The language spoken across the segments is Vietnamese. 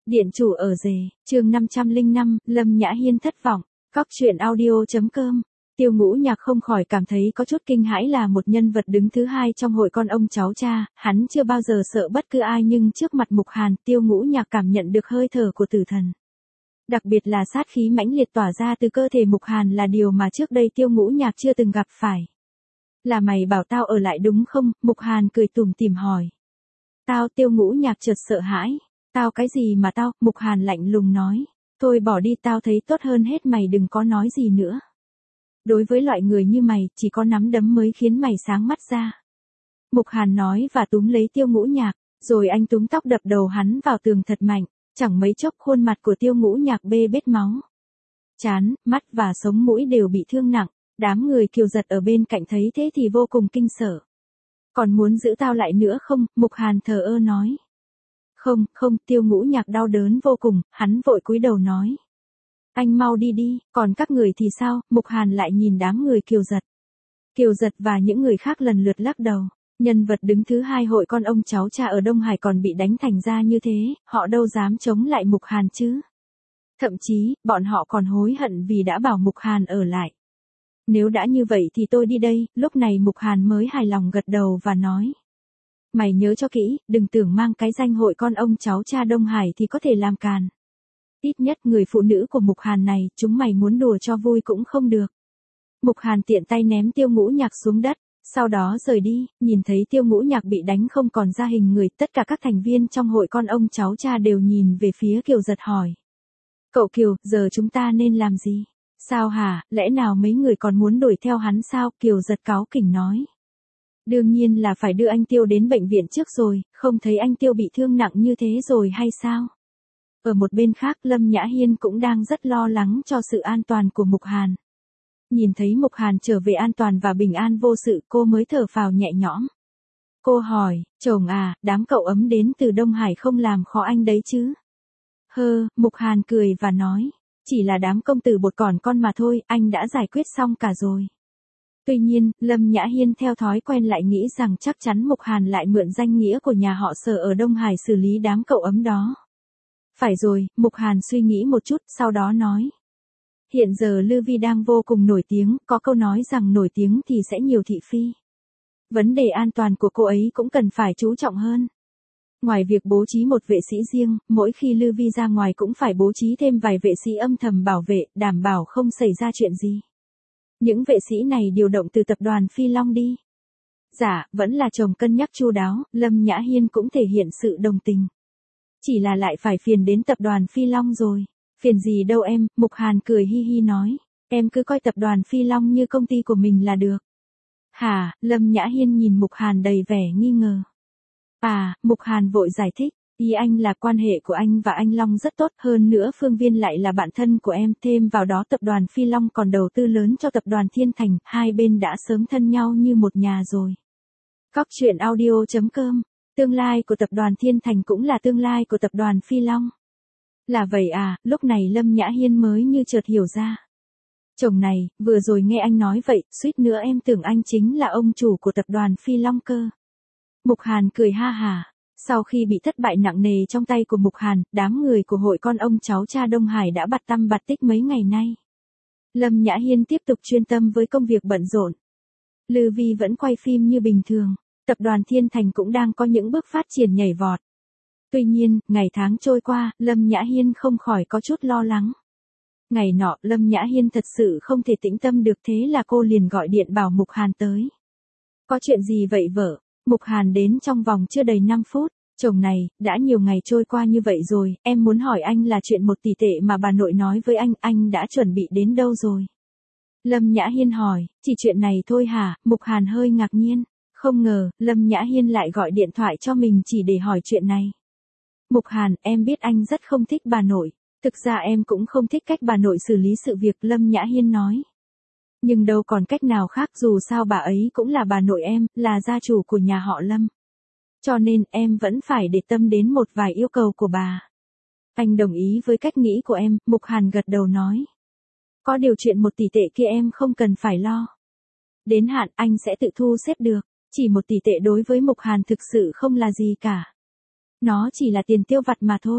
Điện chủ ở rể, chương 505, Lâm Nhã Hiên thất vọng, Cóc truyện audio.com. Tiêu Ngũ Nhạc không khỏi cảm thấy có chút kinh hãi, là một nhân vật đứng thứ hai trong hội con ông cháu cha, hắn chưa bao giờ sợ bất cứ ai, nhưng trước mặt Mục Hàn, Tiêu Ngũ Nhạc cảm nhận được hơi thở của tử thần. Đặc biệt là sát khí mãnh liệt tỏa ra từ cơ thể Mục Hàn là điều mà trước đây Tiêu Ngũ Nhạc chưa từng gặp phải. Là mày bảo tao ở lại đúng không? Mục Hàn cười tủm tỉm hỏi. Tao, Tiêu Ngũ Nhạc chợt sợ hãi. Tao cái gì mà tao? Mục Hàn lạnh lùng nói. Thôi bỏ đi, tao thấy tốt hơn hết mày đừng có nói gì nữa. Đối với loại người như mày, chỉ có nắm đấm mới khiến mày sáng mắt ra. Mục Hàn nói và túm lấy Tiêu Ngũ Nhạc, rồi anh túm tóc đập đầu hắn vào tường thật mạnh, chẳng mấy chốc khuôn mặt của Tiêu Ngũ Nhạc bê bết máu. Trán, mắt và sống mũi đều bị thương nặng, đám người Kiều Giật ở bên cạnh thấy thế thì vô cùng kinh sợ. Còn muốn giữ tao lại nữa không? Mục Hàn thờ ơ nói. Không, Tiêu Ngũ Nhạc đau đớn vô cùng, hắn vội cúi đầu nói. Anh mau đi đi, còn các người thì sao? Mục Hàn lại nhìn đám người Kiều Giật. Kiều Giật và những người khác lần lượt lắc đầu. Nhân vật đứng thứ hai hội con ông cháu cha ở Đông Hải còn bị đánh thành ra như thế, họ đâu dám chống lại Mục Hàn chứ. Thậm chí, bọn họ còn hối hận vì đã bảo Mục Hàn ở lại. Nếu đã như vậy thì tôi đi đây. Lúc này Mục Hàn mới hài lòng gật đầu và nói. Mày nhớ cho kỹ, đừng tưởng mang cái danh hội con ông cháu cha Đông Hải thì có thể làm càn. Ít nhất người phụ nữ của Mục Hàn này, chúng mày muốn đùa cho vui cũng không được. Mục Hàn tiện tay ném Tiêu Ngũ Nhạc xuống đất, sau đó rời đi. Nhìn thấy Tiêu Ngũ Nhạc bị đánh không còn ra hình người, tất cả các thành viên trong hội con ông cháu cha đều nhìn về phía Kiều Giật hỏi. Cậu Kiều, giờ chúng ta nên làm gì? Sao hả, lẽ nào mấy người còn muốn đuổi theo hắn sao? Kiều Giật cáu kỉnh nói. Đương nhiên là phải đưa anh Tiêu đến bệnh viện trước rồi, không thấy anh Tiêu bị thương nặng như thế rồi hay sao? Ở một bên khác, Lâm Nhã Hiên cũng đang rất lo lắng cho sự an toàn của Mục Hàn. Nhìn thấy Mục Hàn trở về an toàn và bình an vô sự, cô mới thở phào nhẹ nhõm. Cô hỏi, chồng à, đám cậu ấm đến từ Đông Hải không làm khó anh đấy chứ? Mục Hàn cười và nói, chỉ là đám công tử bột còn con mà thôi, anh đã giải quyết xong cả rồi. Tuy nhiên, Lâm Nhã Hiên theo thói quen lại nghĩ rằng chắc chắn Mục Hàn lại mượn danh nghĩa của nhà họ Sở ở Đông Hải xử lý đám cậu ấm đó. Phải rồi, Mục Hàn suy nghĩ một chút, sau đó nói. Hiện giờ Lư Vi đang vô cùng nổi tiếng, có câu nói rằng nổi tiếng thì sẽ nhiều thị phi. Vấn đề an toàn của cô ấy cũng cần phải chú trọng hơn. Ngoài việc bố trí một vệ sĩ riêng, mỗi khi Lư Vi ra ngoài cũng phải bố trí thêm vài vệ sĩ âm thầm bảo vệ, đảm bảo không xảy ra chuyện gì. Những vệ sĩ này điều động từ tập đoàn Phi Long đi. Dạ, vẫn là chồng cân nhắc chu đáo, Lâm Nhã Hiên cũng thể hiện sự đồng tình. Chỉ là lại phải phiền đến tập đoàn Phi Long rồi. Phiền gì đâu em, Mục Hàn cười hi hi nói. Em cứ coi tập đoàn Phi Long như công ty của mình là được. Hả, Lâm Nhã Hiên nhìn Mục Hàn đầy vẻ nghi ngờ. À, Mục Hàn vội giải thích. Ý anh là quan hệ của anh và anh Long rất tốt, hơn nữa Phương Viên lại là bạn thân của em, thêm vào đó tập đoàn Phi Long còn đầu tư lớn cho tập đoàn Thiên Thành, hai bên đã sớm thân nhau như một nhà rồi. Cóc truyện audio.com, tương lai của tập đoàn Thiên Thành cũng là tương lai của tập đoàn Phi Long. Là vậy à, lúc này Lâm Nhã Hiên mới như chợt hiểu ra. Chồng này, vừa rồi nghe anh nói vậy, suýt nữa em tưởng anh chính là ông chủ của tập đoàn Phi Long cơ. Mục Hàn cười ha hả. Sau khi bị thất bại nặng nề trong tay của Mục Hàn, đám người của hội con ông cháu cha Đông Hải đã bặt tăm bặt tích mấy ngày nay. Lâm Nhã Hiên tiếp tục chuyên tâm với công việc bận rộn. Lư Vi vẫn quay phim như bình thường, tập đoàn Thiên Thành cũng đang có những bước phát triển nhảy vọt. Tuy nhiên, ngày tháng trôi qua, Lâm Nhã Hiên không khỏi có chút lo lắng. Ngày nọ, Lâm Nhã Hiên thật sự không thể tĩnh tâm được, thế là cô liền gọi điện bảo Mục Hàn tới. Có chuyện gì vậy vợ? Mục Hàn đến trong vòng chưa đầy 5 phút. Chồng này, đã nhiều ngày trôi qua như vậy rồi, em muốn hỏi anh là chuyện 1 tỷ tệ mà bà nội nói với anh đã chuẩn bị đến đâu rồi? Lâm Nhã Hiên hỏi, chỉ chuyện này thôi hả? Mục Hàn hơi ngạc nhiên, không ngờ, Lâm Nhã Hiên lại gọi điện thoại cho mình chỉ để hỏi chuyện này. Mục Hàn, em biết anh rất không thích bà nội, thực ra em cũng không thích cách bà nội xử lý sự việc, Lâm Nhã Hiên nói. Nhưng đâu còn cách nào khác, dù sao bà ấy cũng là bà nội em, là gia chủ của nhà họ Lâm. Cho nên em vẫn phải để tâm đến một vài yêu cầu của bà. Anh đồng ý với cách nghĩ của em, Mục Hàn gật đầu nói. Có điều chuyện 1 tỷ tệ kia em không cần phải lo. Đến hạn anh sẽ tự thu xếp được, chỉ 1 tỷ tệ đối với Mục Hàn thực sự không là gì cả. Nó chỉ là tiền tiêu vặt mà thôi.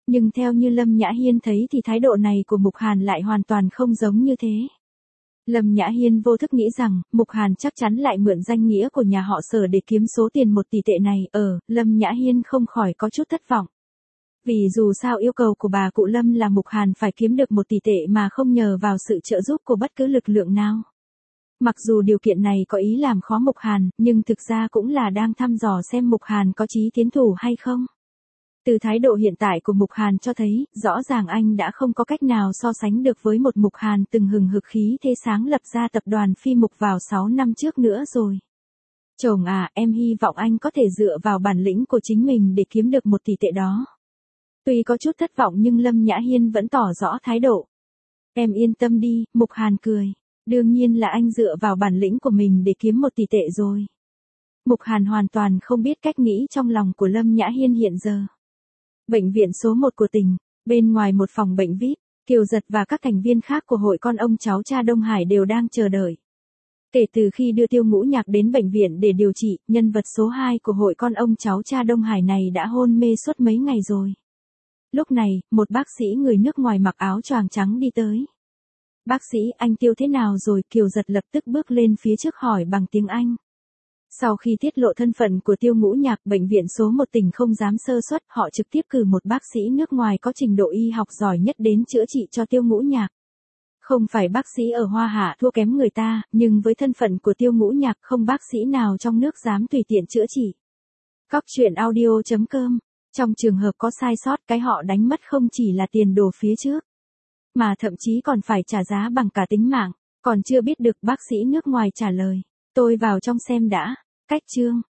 Nhưng theo như Lâm Nhã Hiên thấy thì thái độ này của Mục Hàn lại hoàn toàn không giống như thế. Lâm Nhã Hiên vô thức nghĩ rằng, Mục Hàn chắc chắn lại mượn danh nghĩa của nhà họ Sở để kiếm số tiền 1 tỷ tệ này. Lâm Nhã Hiên không khỏi có chút thất vọng. Vì dù sao yêu cầu của bà cụ Lâm là Mục Hàn phải kiếm được 1 tỷ tệ mà không nhờ vào sự trợ giúp của bất cứ lực lượng nào. Mặc dù điều kiện này có ý làm khó Mục Hàn, nhưng thực ra cũng là đang thăm dò xem Mục Hàn có chí tiến thủ hay không. Từ thái độ hiện tại của Mục Hàn cho thấy, rõ ràng anh đã không có cách nào so sánh được với một Mục Hàn từng hừng hực khí thế sáng lập ra tập đoàn Phi Mục vào 6 năm trước nữa rồi. Chồng à, em hy vọng anh có thể dựa vào bản lĩnh của chính mình để kiếm được 1 tỷ tệ đó. Tuy có chút thất vọng nhưng Lâm Nhã Hiên vẫn tỏ rõ thái độ. Em yên tâm đi, Mục Hàn cười. Đương nhiên là anh dựa vào bản lĩnh của mình để kiếm 1 tỷ tệ rồi. Mục Hàn hoàn toàn không biết cách nghĩ trong lòng của Lâm Nhã Hiên hiện giờ. Bệnh viện số 1 của tỉnh, bên ngoài một phòng bệnh VIP, Kiều Giật và các thành viên khác của hội con ông cháu cha Đông Hải đều đang chờ đợi. Kể từ khi đưa Tiêu Ngũ Nhạc đến bệnh viện để điều trị, nhân vật số 2 của hội con ông cháu cha Đông Hải này đã hôn mê suốt mấy ngày rồi. Lúc này, một bác sĩ người nước ngoài mặc áo choàng trắng đi tới. Bác sĩ, anh Tiêu thế nào rồi? Kiều Giật lập tức bước lên phía trước hỏi bằng tiếng Anh. Sau khi tiết lộ thân phận của Tiêu Ngũ Nhạc, bệnh viện số 1 tỉnh không dám sơ suất, họ trực tiếp cử một bác sĩ nước ngoài có trình độ y học giỏi nhất đến chữa trị cho Tiêu Ngũ Nhạc. Không phải bác sĩ ở Hoa Hạ thua kém người ta, nhưng với thân phận của Tiêu Ngũ Nhạc không bác sĩ nào trong nước dám tùy tiện chữa trị. Coctruyện.audio.com. Trong trường hợp có sai sót, cái họ đánh mất không chỉ là tiền đồ phía trước, mà thậm chí còn phải trả giá bằng cả tính mạng. Còn chưa biết được, bác sĩ nước ngoài trả lời. Tôi vào trong xem đã. Cách chương.